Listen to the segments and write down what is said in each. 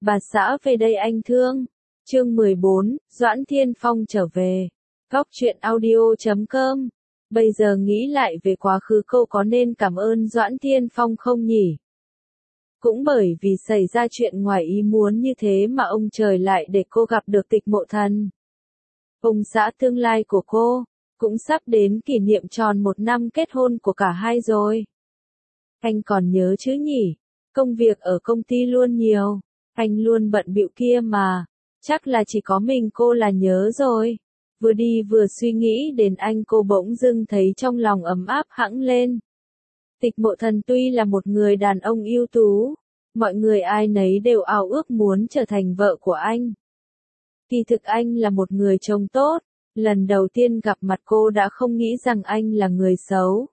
Bà xã về đây anh thương. Chương 14, Doãn Thiên Phong trở về. Góc truyện audio.com. Bây giờ nghĩ lại về quá khứ cô có nên cảm ơn Doãn Thiên Phong không nhỉ? Cũng bởi vì xảy ra chuyện ngoài ý muốn như thế mà ông trời lại để cô gặp được Tịch Mộ Thần. Ông xã tương lai của cô, cũng sắp đến kỷ niệm tròn 1 năm kết hôn của cả hai rồi. Anh còn nhớ chứ nhỉ? Công việc ở công ty luôn nhiều, anh luôn bận bịu kia mà, chắc là chỉ có mình cô là nhớ rồi. Vừa đi vừa suy nghĩ đến anh cô bỗng dưng thấy trong lòng ấm áp hẳn lên. Tịch Mộ Thần tuy là một người đàn ông ưu tú, mọi người ai nấy đều ao ước muốn trở thành vợ của anh. Kỳ thực anh là một người chồng tốt, lần đầu tiên gặp mặt cô đã không nghĩ rằng anh là người xấu.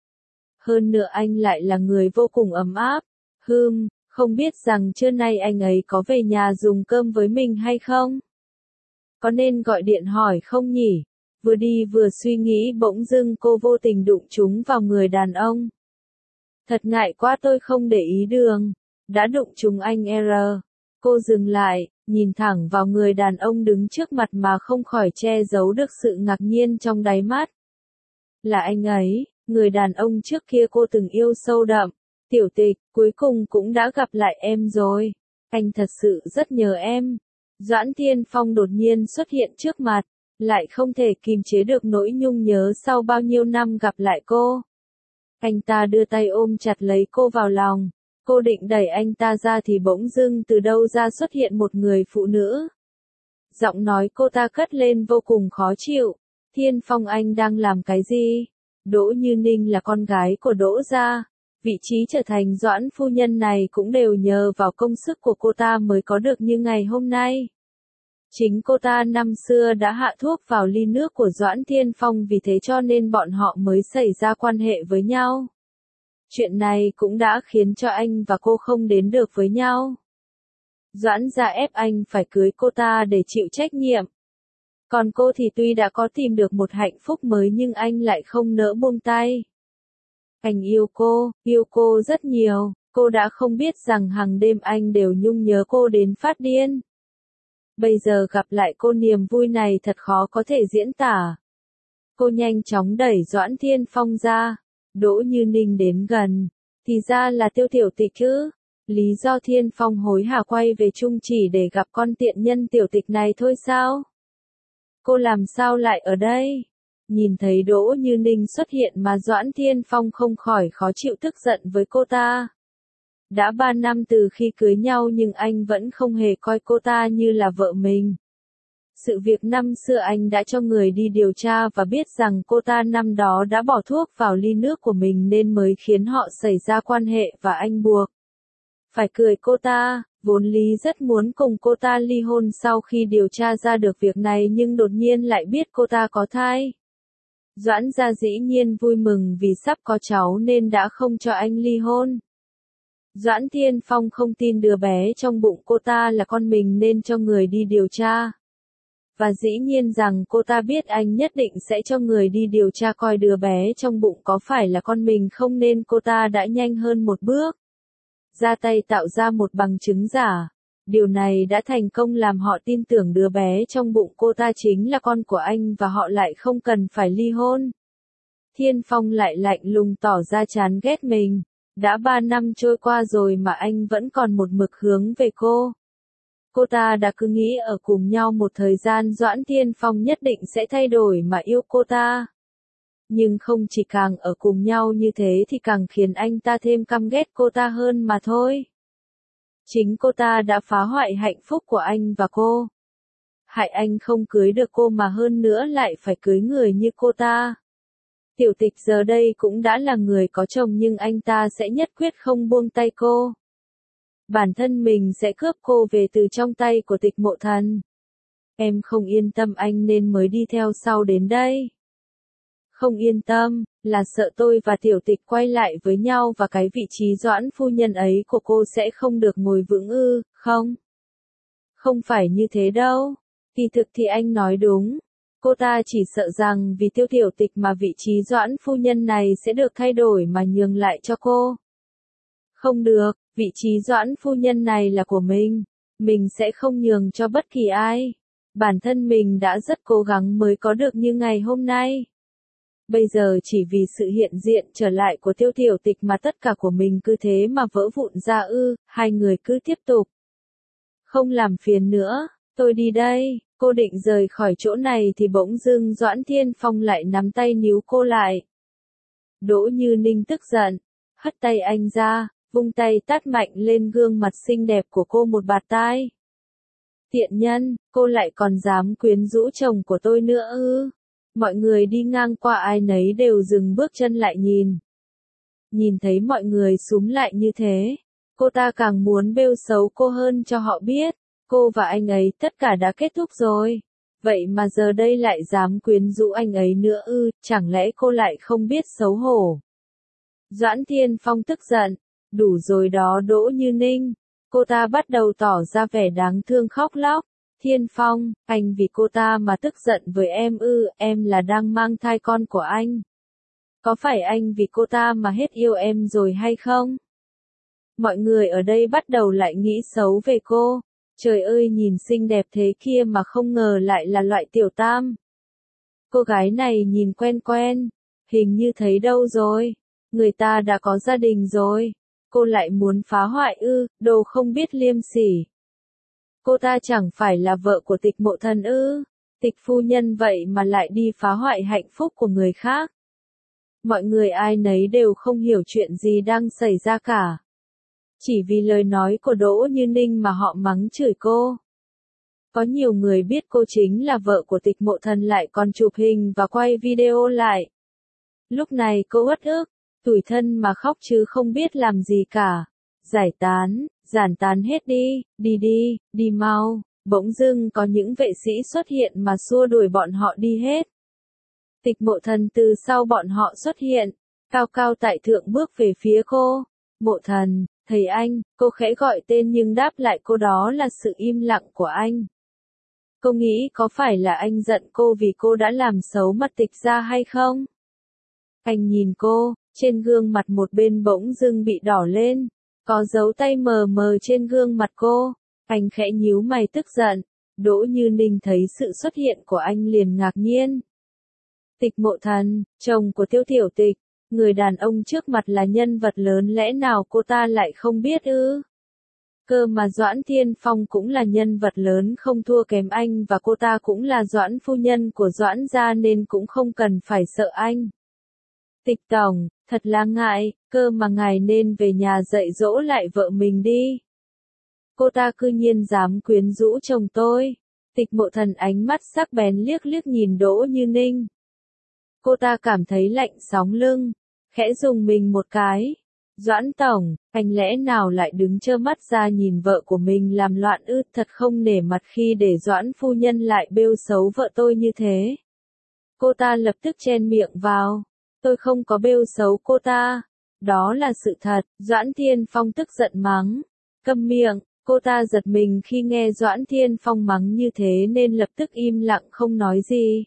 Hơn nữa anh lại là người vô cùng ấm áp. Không biết rằng trưa nay anh ấy có về nhà dùng cơm với mình hay không? Có nên gọi điện hỏi không nhỉ? Vừa đi vừa suy nghĩ bỗng dưng cô vô tình đụng trúng vào người đàn ông. Thật ngại quá tôi không để ý đường. Đã đụng trúng anh R. Cô dừng lại, nhìn thẳng vào người đàn ông đứng trước mặt mà không khỏi che giấu được sự ngạc nhiên trong đáy mắt. Là anh ấy, người đàn ông trước kia cô từng yêu sâu đậm. Tiểu Tịch, cuối cùng cũng đã gặp lại em rồi. Anh thật sự rất nhớ em. Doãn Thiên Phong đột nhiên xuất hiện trước mặt, lại không thể kìm chế được nỗi nhung nhớ sau bao nhiêu năm gặp lại cô. Anh ta đưa tay ôm chặt lấy cô vào lòng. Cô định đẩy anh ta ra thì bỗng dưng từ đâu ra xuất hiện một người phụ nữ. Giọng nói cô ta cất lên vô cùng khó chịu. Thiên Phong anh đang làm cái gì? Đỗ Như Ninh là con gái của Đỗ gia. Vị trí trở thành Doãn phu nhân này cũng đều nhờ vào công sức của cô ta mới có được như ngày hôm nay. Chính cô ta năm xưa đã hạ thuốc vào ly nước của Doãn Thiên Phong vì thế cho nên bọn họ mới xảy ra quan hệ với nhau. Chuyện này cũng đã khiến cho anh và cô không đến được với nhau. Doãn gia ép anh phải cưới cô ta để chịu trách nhiệm. Còn cô thì tuy đã có tìm được một hạnh phúc mới nhưng anh lại không nỡ buông tay. Anh yêu cô rất nhiều, cô đã không biết rằng hàng đêm anh đều nhung nhớ cô đến phát điên. Bây giờ gặp lại cô niềm vui này thật khó có thể diễn tả. Cô nhanh chóng đẩy Doãn Thiên Phong ra. Đỗ Như Ninh đến gần, thì ra là Tiểu Tịch chứ. Lý do Thiên Phong hối hả quay về chung chỉ để gặp con tiện nhân Tiểu Tịch này thôi sao? Cô làm sao lại ở đây? Nhìn thấy Đỗ Như Ninh xuất hiện mà Doãn Thiên Phong không khỏi khó chịu tức giận với cô ta. Đã 3 năm từ khi cưới nhau nhưng anh vẫn không hề coi cô ta như là vợ mình. Sự việc năm xưa anh đã cho người đi điều tra và biết rằng cô ta năm đó đã bỏ thuốc vào ly nước của mình nên mới khiến họ xảy ra quan hệ và anh buộc phải cưới cô ta. Vốn Lý rất muốn cùng cô ta ly hôn sau khi điều tra ra được việc này nhưng đột nhiên lại biết cô ta có thai. Doãn gia dĩ nhiên vui mừng vì sắp có cháu nên đã không cho anh ly hôn. Doãn Thiên Phong không tin đứa bé trong bụng cô ta là con mình nên cho người đi điều tra. Và dĩ nhiên rằng cô ta biết anh nhất định sẽ cho người đi điều tra coi đứa bé trong bụng có phải là con mình không nên cô ta đã nhanh hơn một bước. Ra tay tạo ra một bằng chứng giả. Điều này đã thành công làm họ tin tưởng đứa bé trong bụng cô ta chính là con của anh và họ lại không cần phải ly hôn. Thiên Phong lại lạnh lùng tỏ ra chán ghét mình. Đã 3 năm trôi qua rồi mà anh vẫn còn một mực hướng về cô. Cô ta đã cứ nghĩ ở cùng nhau một thời gian Doãn Thiên Phong nhất định sẽ thay đổi mà yêu cô ta. Nhưng không chỉ càng ở cùng nhau như thế thì càng khiến anh ta thêm căm ghét cô ta hơn mà thôi. Chính cô ta đã phá hoại hạnh phúc của anh và cô. Hại anh không cưới được cô mà hơn nữa lại phải cưới người như cô ta. Tiểu Tịch giờ đây cũng đã là người có chồng nhưng anh ta sẽ nhất quyết không buông tay cô. Bản thân mình sẽ cướp cô về từ trong tay của Tịch Mộ Thần. Em không yên tâm anh nên mới đi theo sau đến đây. Không yên tâm, là sợ tôi và Tiểu Tịch quay lại với nhau và cái vị trí Doãn phu nhân ấy của cô sẽ không được ngồi vững ư, không? Không phải như thế đâu. Kỳ thực thì anh nói đúng. Cô ta chỉ sợ rằng vì Tiểu Tịch mà vị trí Doãn phu nhân này sẽ được thay đổi mà nhường lại cho cô. Không được, vị trí Doãn phu nhân này là của mình. Mình sẽ không nhường cho bất kỳ ai. Bản thân mình đã rất cố gắng mới có được như ngày hôm nay. Bây giờ chỉ vì sự hiện diện trở lại của Tiêu Tiểu Tịch mà tất cả của mình cứ thế mà vỡ vụn ra ư, hai người cứ tiếp tục. Không làm phiền nữa, tôi đi đây, cô định rời khỏi chỗ này thì bỗng dưng Doãn Thiên Phong lại nắm tay níu cô lại. Đỗ Như Ninh tức giận, hất tay anh ra, vung tay tát mạnh lên gương mặt xinh đẹp của cô một bạt tai. Tiện nhân, cô lại còn dám quyến rũ chồng của tôi nữa ư? Mọi người đi ngang qua ai nấy đều dừng bước chân lại nhìn. Nhìn thấy mọi người xúm lại như thế, cô ta càng muốn bêu xấu cô hơn cho họ biết, cô và anh ấy tất cả đã kết thúc rồi. Vậy mà giờ đây lại dám quyến rũ anh ấy nữa ư, chẳng lẽ cô lại không biết xấu hổ? Doãn Thiên Phong tức giận, đủ rồi đó Đỗ Như Ninh. Cô ta bắt đầu tỏ ra vẻ đáng thương khóc lóc. Thiên Phong, anh vì cô ta mà tức giận với em ư, em là đang mang thai con của anh. Có phải anh vì cô ta mà hết yêu em rồi hay không? Mọi người ở đây bắt đầu lại nghĩ xấu về cô. Trời ơi nhìn xinh đẹp thế kia mà không ngờ lại là loại tiểu tam. Cô gái này nhìn quen quen, hình như thấy đâu rồi. Người ta đã có gia đình rồi. Cô lại muốn phá hoại ư, đồ không biết liêm sỉ. Cô ta chẳng phải là vợ của Tịch Mộ Thần ư? Tịch phu nhân vậy mà lại đi phá hoại hạnh phúc của người khác. Mọi người ai nấy đều không hiểu chuyện gì đang xảy ra cả. Chỉ vì lời nói của Đỗ Như Ninh mà họ mắng chửi cô. Có nhiều người biết cô chính là vợ của Tịch Mộ Thần lại còn chụp hình và quay video lại. Lúc này cô uất ức, tủi thân mà khóc chứ không biết làm gì cả. Giải tán, giản tán hết đi, đi mau. Bỗng dưng có những vệ sĩ xuất hiện mà xua đuổi bọn họ đi hết. Tịch Mộ Thần từ sau bọn họ xuất hiện, cao cao tại thượng bước về phía cô. Mộ Thần, thầy anh, cô khẽ gọi tên nhưng đáp lại cô đó là sự im lặng của anh. Cô nghĩ có phải là anh giận cô vì cô đã làm xấu mặt Tịch ra hay không? Anh nhìn cô, trên gương mặt một bên bỗng dưng bị đỏ lên, có dấu tay mờ mờ trên gương mặt cô. Anh khẽ nhíu mày tức giận. Đỗ Như Ninh thấy sự xuất hiện của anh liền ngạc nhiên. Tịch Mộ Thần, chồng của Tiêu Tiểu Tịch, người đàn ông trước mặt là nhân vật lớn lẽ nào cô ta lại không biết ư? Cơ mà Doãn Thiên Phong cũng là nhân vật lớn không thua kém anh và cô ta cũng là Doãn phu nhân của Doãn gia nên cũng không cần phải sợ anh. Tịch tổng, thật là ngại, cơ mà ngài nên về nhà dạy dỗ lại vợ mình đi. Cô ta cư nhiên dám quyến rũ chồng tôi. Tịch Mộ Thần ánh mắt sắc bén liếc liếc nhìn Đỗ Như Ninh. Cô ta cảm thấy lạnh sóng lưng, khẽ rùng mình một cái. Doãn tổng, anh lẽ nào lại đứng trơ mắt ra nhìn vợ của mình làm loạn ư, thật không nể mặt khi để Doãn phu nhân lại bêu xấu vợ tôi như thế. Cô ta lập tức chen miệng vào. Tôi không có bêu xấu cô ta. Đó là sự thật. Doãn Thiên Phong tức giận mắng. Câm miệng. Cô ta giật mình khi nghe Doãn Thiên Phong mắng như thế nên lập tức im lặng không nói gì.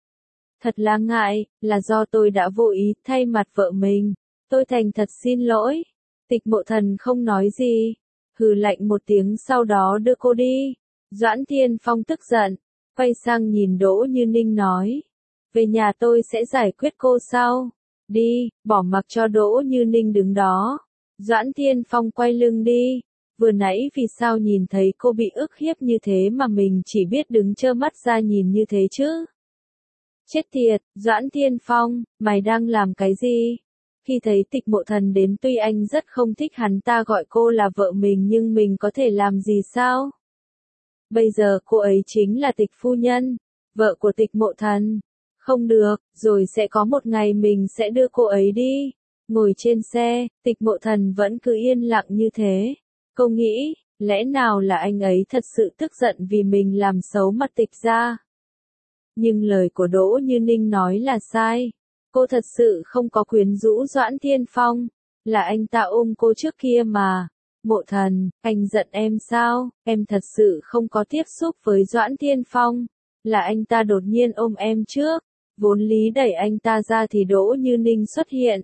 Thật là ngại, là do tôi đã vô ý thay mặt vợ mình. Tôi thành thật xin lỗi. Tịch Mộ Thần không nói gì. Hừ lạnh một tiếng sau đó đưa cô đi. Doãn Thiên Phong tức giận. Quay sang nhìn Đỗ Như Ninh nói. Về nhà tôi sẽ giải quyết cô sau. Đi, bỏ mặc cho Đỗ Như Ninh đứng đó. Doãn Thiên Phong quay lưng đi. Vừa nãy vì sao nhìn thấy cô bị ức hiếp như thế mà mình chỉ biết đứng trơ mắt ra nhìn như thế chứ? Chết tiệt, Doãn Thiên Phong, mày đang làm cái gì? Khi thấy Tịch Mộ Thần đến tuy anh rất không thích hắn ta gọi cô là vợ mình nhưng mình có thể làm gì sao? Bây giờ cô ấy chính là Tịch phu nhân, vợ của Tịch Mộ Thần. Không được, rồi sẽ có một ngày mình sẽ đưa cô ấy đi. Ngồi trên xe, Tịch Mộ Thần vẫn cứ yên lặng như thế. Cô nghĩ, lẽ nào là anh ấy thật sự tức giận vì mình làm xấu mặt Tịch ra? Nhưng lời của Đỗ Như Ninh nói là sai. Cô thật sự không có quyến rũ Doãn Thiên Phong. Là anh ta ôm cô trước kia mà. Mộ Thần, anh giận em sao? Em thật sự không có tiếp xúc với Doãn Thiên Phong. Là anh ta đột nhiên ôm em trước. Vốn lý đẩy anh ta ra thì Đỗ Như Ninh xuất hiện.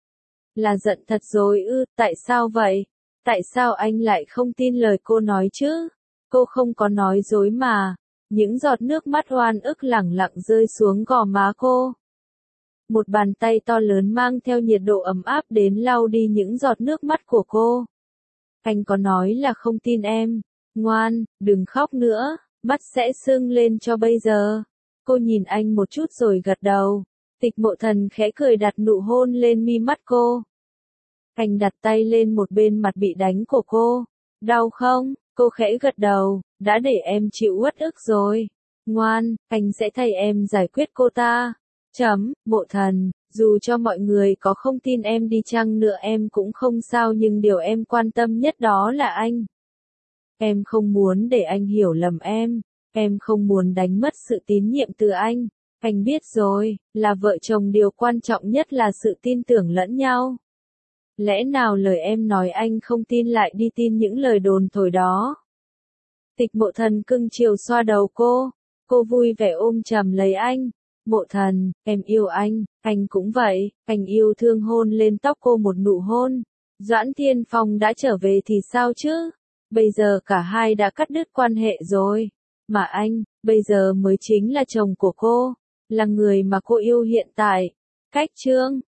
Là giận thật rồi ư, tại sao vậy? Tại sao anh lại không tin lời cô nói chứ? Cô không có nói dối mà. Những giọt nước mắt oan ức lẳng lặng rơi xuống gò má cô. Một bàn tay to lớn mang theo nhiệt độ ấm áp đến lau đi những giọt nước mắt của cô. Anh có nói là không tin em. Ngoan, đừng khóc nữa, mắt sẽ sưng lên cho bây giờ. Cô nhìn anh một chút rồi gật đầu. Tịch Mộ Thần khẽ cười đặt nụ hôn lên mi mắt cô. Anh đặt tay lên một bên mặt bị đánh của cô. Đau không? Cô khẽ gật đầu, đã để em chịu uất ức rồi. Ngoan, anh sẽ thay em giải quyết cô ta. Mộ Thần, dù cho mọi người có không tin em đi chăng nữa em cũng không sao nhưng điều em quan tâm nhất đó là anh. Em không muốn để anh hiểu lầm em không muốn đánh mất sự tín nhiệm từ anh. Anh biết rồi, là vợ chồng điều quan trọng nhất là sự tin tưởng lẫn nhau. Lẽ nào lời em nói anh không tin lại đi tin những lời đồn thổi đó? Tịch Mộ Thần cưng chiều xoa đầu cô vui vẻ ôm chầm lấy anh. Mộ Thần, em yêu anh cũng vậy, anh yêu thương hôn lên tóc cô một nụ hôn. Doãn Thiên Phong đã trở về thì sao chứ? Bây giờ cả hai đã cắt đứt quan hệ rồi. Mà anh, bây giờ mới chính là chồng của cô, là người mà cô yêu hiện tại. Cách chương